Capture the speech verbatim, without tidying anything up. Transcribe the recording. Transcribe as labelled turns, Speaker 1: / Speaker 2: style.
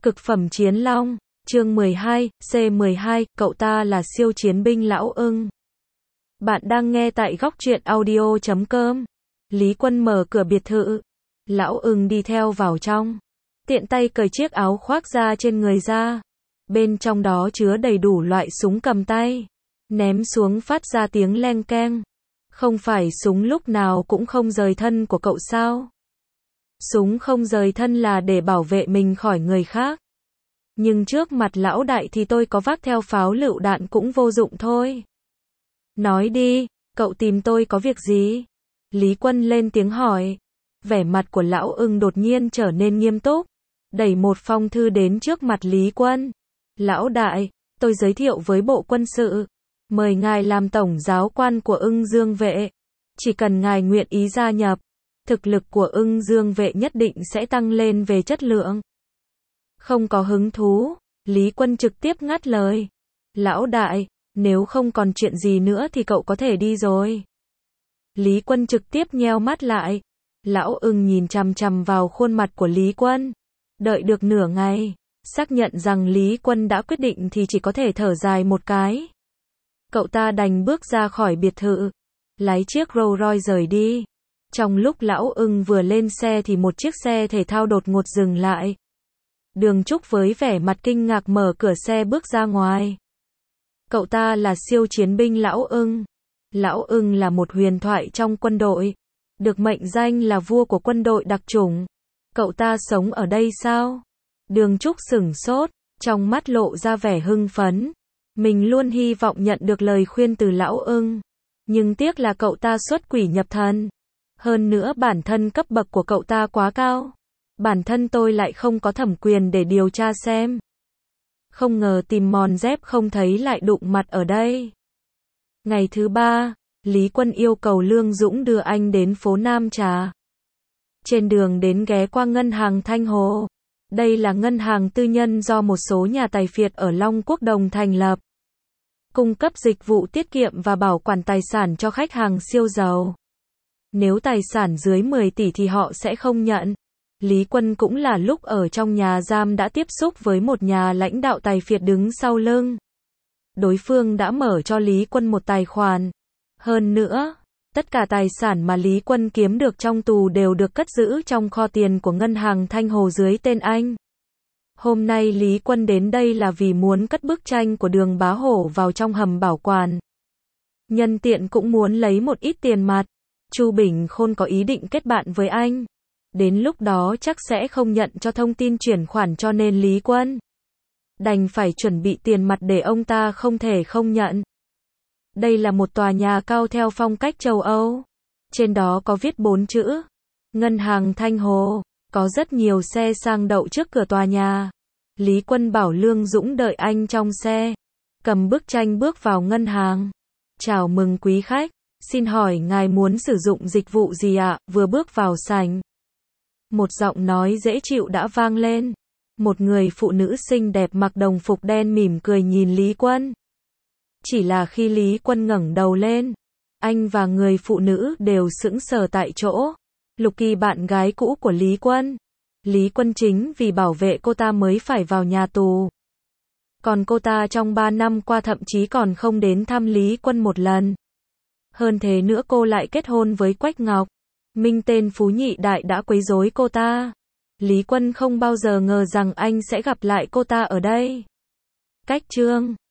Speaker 1: Cực phẩm chiến long, chương mười hai, C mười hai, cậu ta là siêu chiến binh Lão Ưng. Bạn đang nghe tại góc truyện audio chấm com. Lý Quân mở cửa biệt thự. Lão Ưng đi theo vào trong. Tiện tay cởi chiếc áo khoác ra trên người ra. Bên trong đó chứa đầy đủ loại súng cầm tay. Ném xuống phát ra tiếng leng keng. Không phải súng lúc nào cũng không rời thân của cậu sao? Súng không rời thân là để bảo vệ mình khỏi người khác. Nhưng trước mặt lão đại thì tôi có vác theo pháo lựu đạn cũng vô dụng thôi. Nói đi, cậu tìm tôi có việc gì? Lý Quân lên tiếng hỏi. Vẻ mặt của Lão Ưng đột nhiên trở nên nghiêm túc. Đẩy một phong thư đến trước mặt Lý Quân. Lão đại, tôi giới thiệu với Bộ Quân sự. Mời ngài làm tổng giáo quan của Ưng Dương vệ. Chỉ cần ngài nguyện ý gia nhập, thực lực của Ưng Dương vệ nhất định sẽ tăng lên về chất lượng. Không có hứng thú, Lý Quân trực tiếp ngắt lời. Lão đại, nếu không còn chuyện gì nữa thì cậu có thể đi rồi. Lý Quân trực tiếp nheo mắt lại. Lão Ưng nhìn chằm chằm vào khuôn mặt của Lý Quân. Đợi được nửa ngày, xác nhận rằng Lý Quân đã quyết định thì chỉ có thể thở dài một cái. Cậu ta đành bước ra khỏi biệt thự, lái chiếc Rolls Royce rời đi. Trong lúc Lão Ưng vừa lên xe thì một chiếc xe thể thao đột ngột dừng lại. Đường Trúc với vẻ mặt kinh ngạc mở cửa xe bước ra ngoài. Cậu ta là siêu chiến binh Lão Ưng. Lão Ưng là một huyền thoại trong quân đội, được mệnh danh là vua của quân đội đặc chủng. Cậu ta sống ở đây sao? Đường Trúc sửng sốt, trong mắt lộ ra vẻ hưng phấn. Mình luôn hy vọng nhận được lời khuyên từ Lão Ưng. Nhưng tiếc là cậu ta xuất quỷ nhập thần. Hơn nữa bản thân cấp bậc của cậu ta quá cao. Bản thân tôi lại không có thẩm quyền để điều tra xem. Không ngờ tìm mòn dép không thấy lại đụng mặt ở đây. Ngày thứ ba, Lý Quân yêu cầu Lương Dũng đưa anh đến phố Nam Trà. Trên đường đến ghé qua ngân hàng Thanh Hồ. Đây là ngân hàng tư nhân do một số nhà tài phiệt ở Long Quốc Đồng thành lập. Cung cấp dịch vụ tiết kiệm và bảo quản tài sản cho khách hàng siêu giàu. Nếu tài sản dưới mười tỷ thì họ sẽ không nhận. Lý Quân cũng là lúc ở trong nhà giam đã tiếp xúc với một nhà lãnh đạo tài phiệt đứng sau lưng. Đối phương đã mở cho Lý Quân một tài khoản. Hơn nữa, tất cả tài sản mà Lý Quân kiếm được trong tù đều được cất giữ trong kho tiền của ngân hàng Thanh Hồ dưới tên anh. Hôm nay Lý Quân đến đây là vì muốn cất bức tranh của Đường Bá Hổ vào trong hầm bảo quản. Nhân tiện cũng muốn lấy một ít tiền mặt. Chu Bình Khôn có ý định kết bạn với anh. Đến lúc đó chắc sẽ không nhận cho thông tin chuyển khoản cho nên Lý Quân đành phải chuẩn bị tiền mặt để ông ta không thể không nhận. Đây là một tòa nhà cao theo phong cách châu Âu. Trên đó có viết bốn chữ Ngân hàng Thanh Hồ. Có rất nhiều xe sang đậu trước cửa tòa nhà. Lý Quân bảo Lương Dũng đợi anh trong xe. Cầm bức tranh bước vào ngân hàng. Chào mừng quý khách. Xin hỏi ngài muốn sử dụng dịch vụ gì ạ? Vừa bước vào sảnh, một giọng nói dễ chịu đã vang lên. Một người phụ nữ xinh đẹp mặc đồng phục đen mỉm cười nhìn Lý Quân. Chỉ là khi Lý Quân ngẩng đầu lên, anh và người phụ nữ đều sững sờ tại chỗ. Lục Kỳ, bạn gái cũ của Lý Quân. Lý Quân chính vì bảo vệ cô ta mới phải vào nhà tù. Còn cô ta trong ba năm qua thậm chí còn không đến thăm Lý Quân một lần. Hơn thế nữa cô lại kết hôn với Quách Ngọc Minh, tên Phú Nhị Đại đã quấy rối cô ta. Lý Quân không bao giờ ngờ rằng anh sẽ gặp lại cô ta ở đây. Cách chương